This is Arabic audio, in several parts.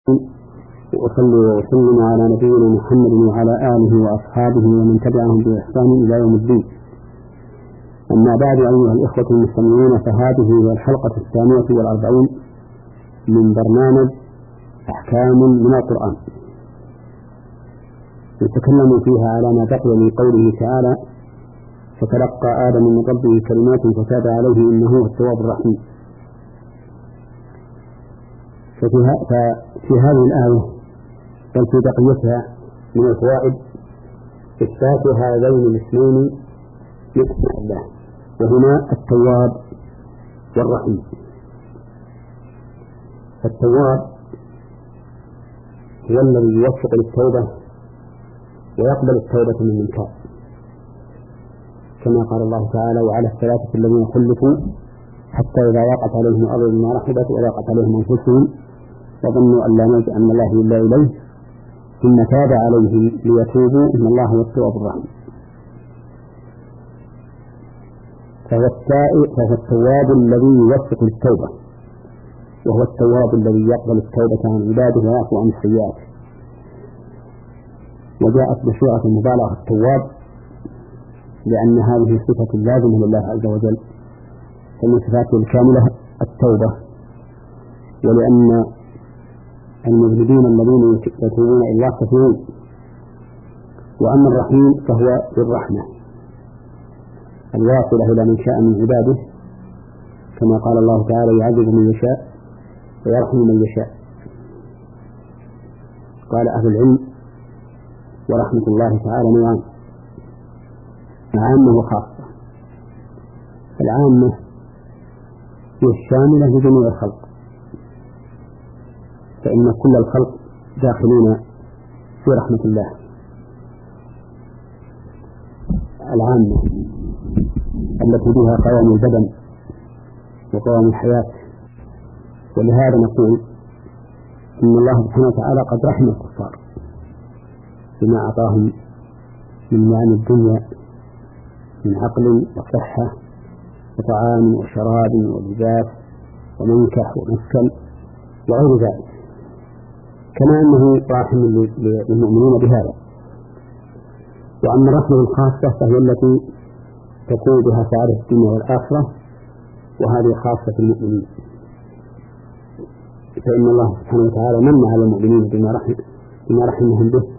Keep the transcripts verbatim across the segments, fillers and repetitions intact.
وأصلي وأسلم على نبينا محمد وعلى آله وأصحابه ومن تبعهم بإحسان إلى يوم الدين. أما بعد، أيها الإخوة المستمعون، فهذه هي الحلقة الثانية والأربعين من برنامج أحكام من القرآن، نتكلم فيها على ما بقي من قوله تعالى: فتلقى آدم من ربه كلمات فتاب عليه إنه هو التواب الرحيم. ففي هذه الآية بل في بقيتها من الفوائد إثبات هذين الاسمين لاسم الله، وهما التواب والرحيم. فالتواب هو الذي يوفق للتوبة ويقبل التوبة من المنكر، كما قال الله تعالى: وعلى الثلاثة الذين خلفوا حتى إذا ضاقت عليهم الأرض بما رحبت وضاقت عليهم أنفسهم وظنوا أن لا ملجأ من الله إلا إليه ثم تاب عليهم ليتوبوا إن الله هو التواب الرحيم. فهو التواب الذي يوفق للتوبة، وهو التواب الذي يقبل التوبة عن عباده ويعفو عن السيئات. وجاءت بصيغة المبالغة التواب لأن هذه صفة لازمة لله عز وجل، فمن صفاته الكاملة التوبة، ولأن المذنبين الذين يتوبون إلى الله كثيرون. وأما الرحيم فهو بالرحمة الواصلة إلى من شاء من عباده، كما قال الله تعالى: يعذب من يشاء ويرحم من يشاء. قال أهل العلم: ورحمة الله تعالى نوعان: عامة وخاصة. العامة هي الشاملة لجميع الخلق، فإن كل الخلق داخلون في رحمة الله. العامة التي بها قوام البدن وقوام الحياة. ولهذا نقول إن الله سبحانه وتعالى قد رحم الكفار بما أعطاهم من نعم الدنيا من عقل وصحة وطعام وشراب ولباس ومنكح ومسكن وغير ذلك، كما أنه راحم للمؤمنين بهذا. وأما الرحمة الخاصة فهي التي تكون بها سعادة الدنيا والآخرة، وهذه خاصة المؤمنين، فإن الله سبحانه وتعالى من على المؤمنين بما رحم بما رحمهم به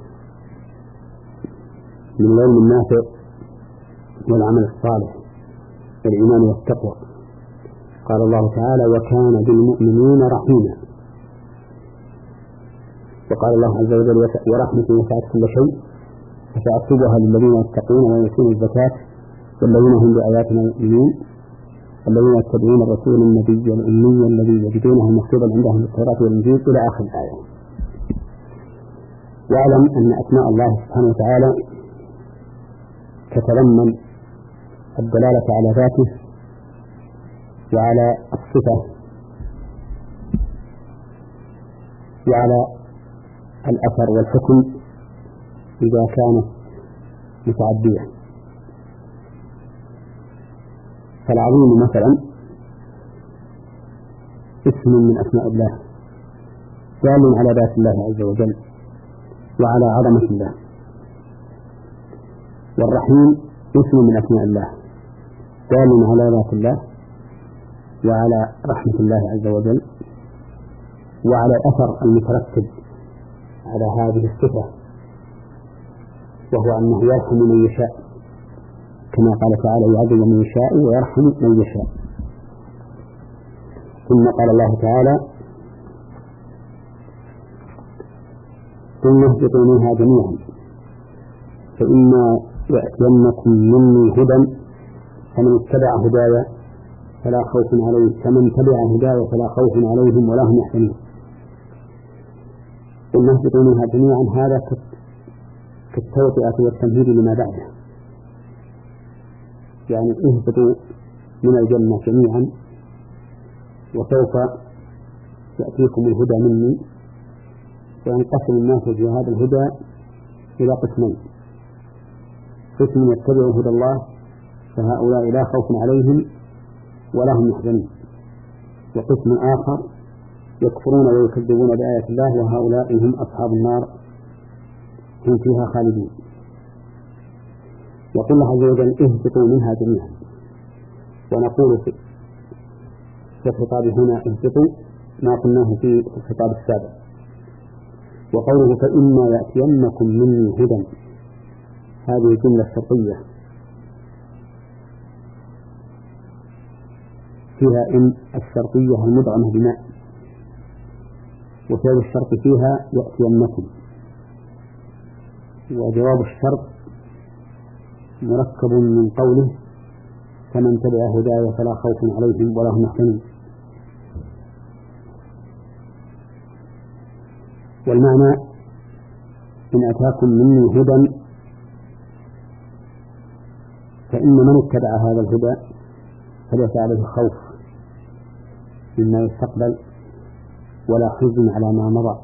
من العلم النافع والعمل الصالح والإيمان والتقوى. قال الله تعالى: وكان بالمؤمنين رحيما. وقال الله عز وجل: ورحمتي وسعت كل شيء فسأكتبها للذين يتقون ويؤتون الزكاة والذين هم بآياتنا يؤمنون الذين يتبعون الرسول النبي الأمي الذي يجدونه مكتوبا عندهم في التوراة والإنجيل إلى آخر الآية. واعلم أن أسماء الله سبحانه وتعالى تتضمن الدلالة على ذاته وعلى الصفة وعلى الأثر والحكم إذا كانت متعدية. فالعظيم مثلا اسم من أسماء الله دال على ذات الله عز وجل وعلى عظمة الله. والرحيم اسم من أسماء الله دال على ذات الله وعلى رحمة الله عز وجل وعلى الأثر المترتب على هذه الصفة، وهو أنه يرحم من يشاء، كما قال تعالى: يعذب من يشاء ويرحم من يشاء. ثم قال الله تعالى: ثم اهبطوا منها جميعا فإما يأتينكم مني هدى فمن اتبع هدايا فلا خوف عليهم فمن تبع هدايا فلا خوف عليهم ولا هم يحزنون. ثم اهبطوا منها جميعا، هذا كالتوطئة والتمهيد لما بعده، يعني اهبطوا من الجنة جميعا وسوف يأتيكم الهدى مني. وينقسم الناس في هذا الهدى إلى قسمين: قسم يتبعوا هدى الله فهؤلاء لا خوف عليهم ولا هم يحزنون، وقسم آخر يكفرون ويكذبون بآيات الله وهؤلاء هم أصحاب النار هم فيها خالدون. يقول الله عز وجل اهبطوا منها جميعا، ونقول في الخطاب هنا اهبطوا ما قلناه في الخطاب السابق. وقوله فإما يأتينكم مني هدى، هذه جملة شرطية فيها إن الشرطية المدغمة بماء، وفعل الشرط فيها يأتينكم، وجواب الشرط مركب من قوله فمن تبع هدايا فلا خوف عليهم ولا هم يحزنون. والمعنى إن أتاكم مني هدى فإن من اتبع هذا الهدى فليس عليه خوف مما يستقبل ولا حزن على ما مضى.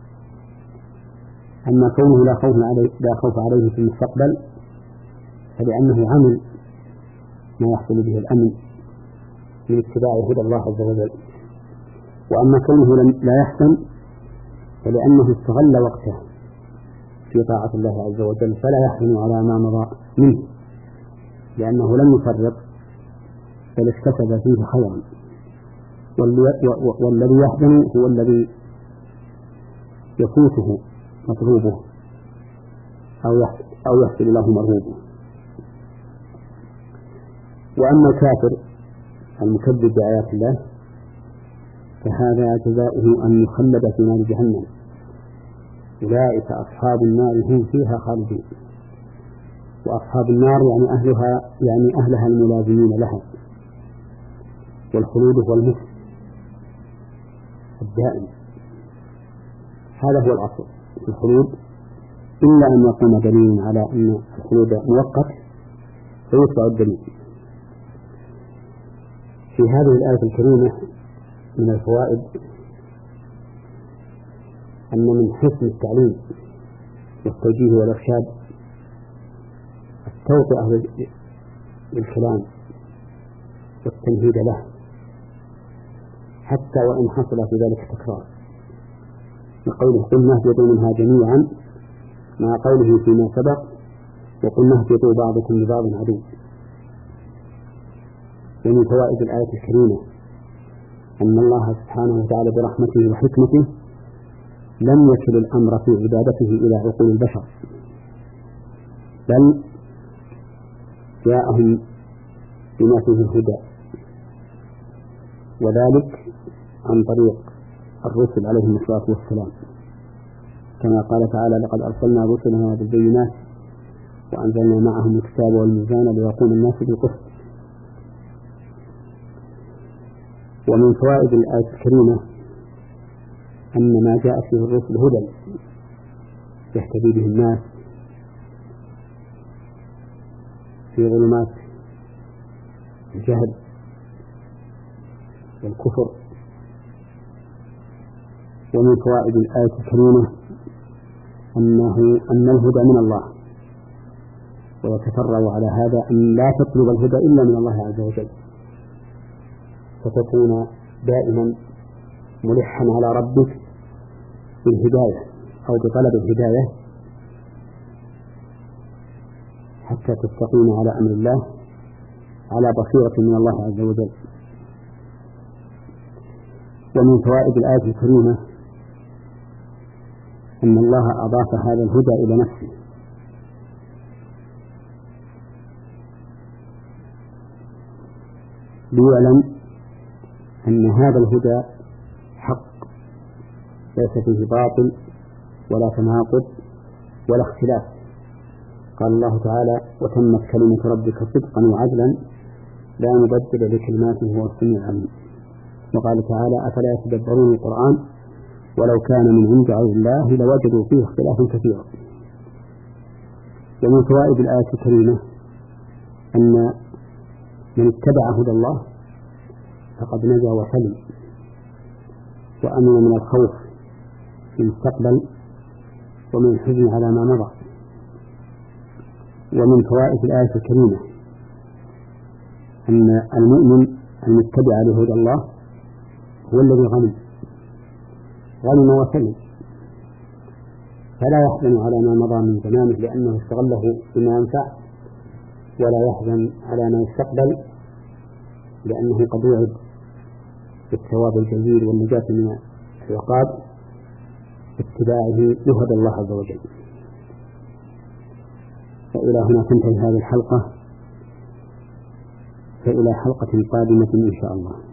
أما كونه لا خوف عليه, لا خوف عليه في المستقبل فلأنه عمل ما يحصل به الأمن من اتباع هدى الله عز وجل. وأما كونه لا يحزن فلأنه استغل وقته في طاعة الله عز وجل فلا يحزن على ما مضى منه، لأنه لم يفرط بل اكتسب فيه خيرا. والذي يحزن هو الذي يفوته مطلوبه أو يحصل له مرغوبه. وأما الكافر المكذب بآيات الله فهذا جزاؤه أن يخلد في نار جهنم، أولئك أصحاب النار هم فيها خالدون. وأصحاب النار يعني أهلها يعني أهلها الملازمين لها، والخلود هو المكث الدائم، هذا هو الأصل في الخلود، إلا أن يقوم دليل على أن الخلود مؤقت فيتبع الدليل. في هذه الآية الكريمة من الفوائد أن من حسن التعليم والتوجيه والإرشاد التوطئة بالكلام والتمهيد له حتى وإن حصل في ذلك تكرار، بقوله قلنا اهبطوا منها جميعا مع قوله فيما سبق وقلنا اهبطوا بعضكم لبعض عدو. ومن فوائد الآية الكريمة أن الله سبحانه وتعالى برحمته وحكمته لم يكل الأمر في عبادته إلى عقول البشر، بل جاءهم بما فيه الهدى، وذلك عن طريق الرسل عليهم الصلاة والسلام، كما قال تعالى لقد أرسلنا رسلنا بالبينات وأنزلنا معهم الكتاب والميزان ليقوم الناس بالقسط. ومن فوائد الآية الكريمة أن ما جاء فيه الرسل هدى يهتدي به الناس في ظلمات الجهل والكفر. ومن فوائد الآية الكريمة أنه أن الهدى من الله، ويتفرع على هذا أن لا تطلب الهدى إلا من الله عز وجل، فتكون دائما ملحا على ربك بالهداية أو بطلب الهداية حتى تستقيم على أمر الله على بصيرة من الله عز وجل. ومن فوائد الآية الكريمة أن الله أضاف هذا الهدى إلى نفسه، ليعلم أن هذا الهدى حق ليس فيه باطل ولا تناقض ولا اختلاف. قال الله تعالى وتمت كلمة ربك صدقا وعدلا لا مبدل لكلماته هو السميع العليم. وقال تعالى أفلا يتدبرون القرآن ولو كان من عند غير الله لوجدوا فيه اختلافا كثيرا. ومن فوائد الآية الكريمة أن من اتبع هدى الله فقد نجا وسلم وأمن من الخوف في المستقبل ومن الحزن على ما مضى. ومن فوائد الآية الكريمة أن المؤمن المتبع لهدى الله هو الذي غني غنم وسلم، فلا يحزن على ما مضى من زمانه لأنه استغله بما ينفع، ولا يحزن على ما يستقبل لأنه قد وعد بالثواب الجزيل والنجاة من العقاب اتباعه لهدى الله عز وجل. فإلى هنا تنتهي هذه الحلقة، فإلى حلقة قادمة إن شاء الله.